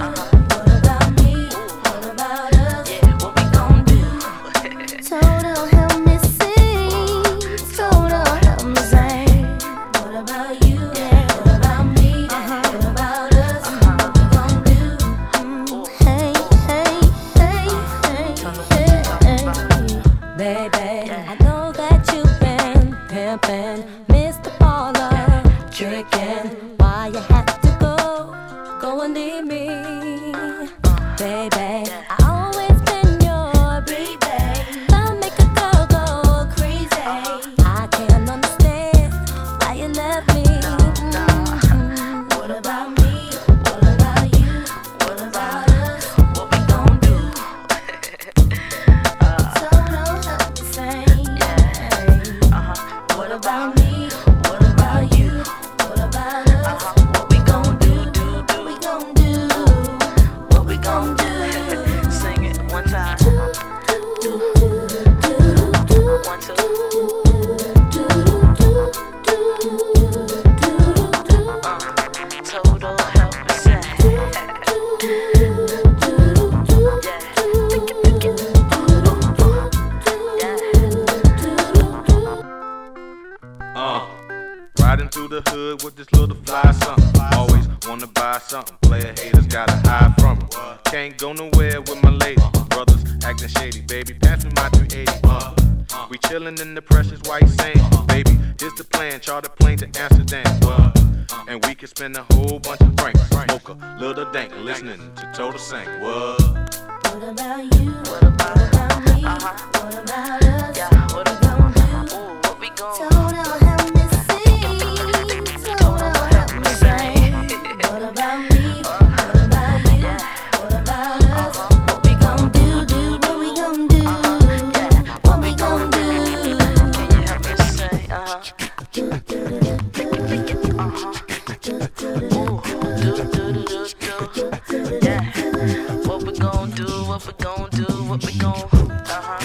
What about me? What about us? Yeah, what we gon' do? Total help me sing. Total help me sing. What about you? What about me? What about us? What we gon' do? Hey, hey, hey, hey, hey, baby. I know that you've been pimping, Mr. Baller, tricking. Why you have to go and leave me, baby? I always been your baby. Love make a girl go crazy. I can't understand why you left me. What about me? What about you? What about us? What we gon' do? So don't help me sing. What about me? What about you? What about us? What we gon' do? What we gon' do? What we gon' do? Sing it one time. One, two. Total help me say. Riding through the hood with this little fly something. Always wanna buy something. Player haters gotta hide from it. Can't go nowhere with my lady. Brothers acting shady, baby. Pass me my 380. We chillin' in the precious white sand. Baby, here's the plan. Charter plane to Amsterdam. And we can spend a whole bunch of francs. Smoke a little dank, listening to Total Sing. What? What about you? What about me? What about us? Yeah, What we gon' do? What we gon' Total help me sing. Total help me sing. What about me? What about you? What about us? What we gon' do? What we gon' do? What we gon' do? Can you help me say? Yeah. What we gon' do? What we gon' do? What we gon'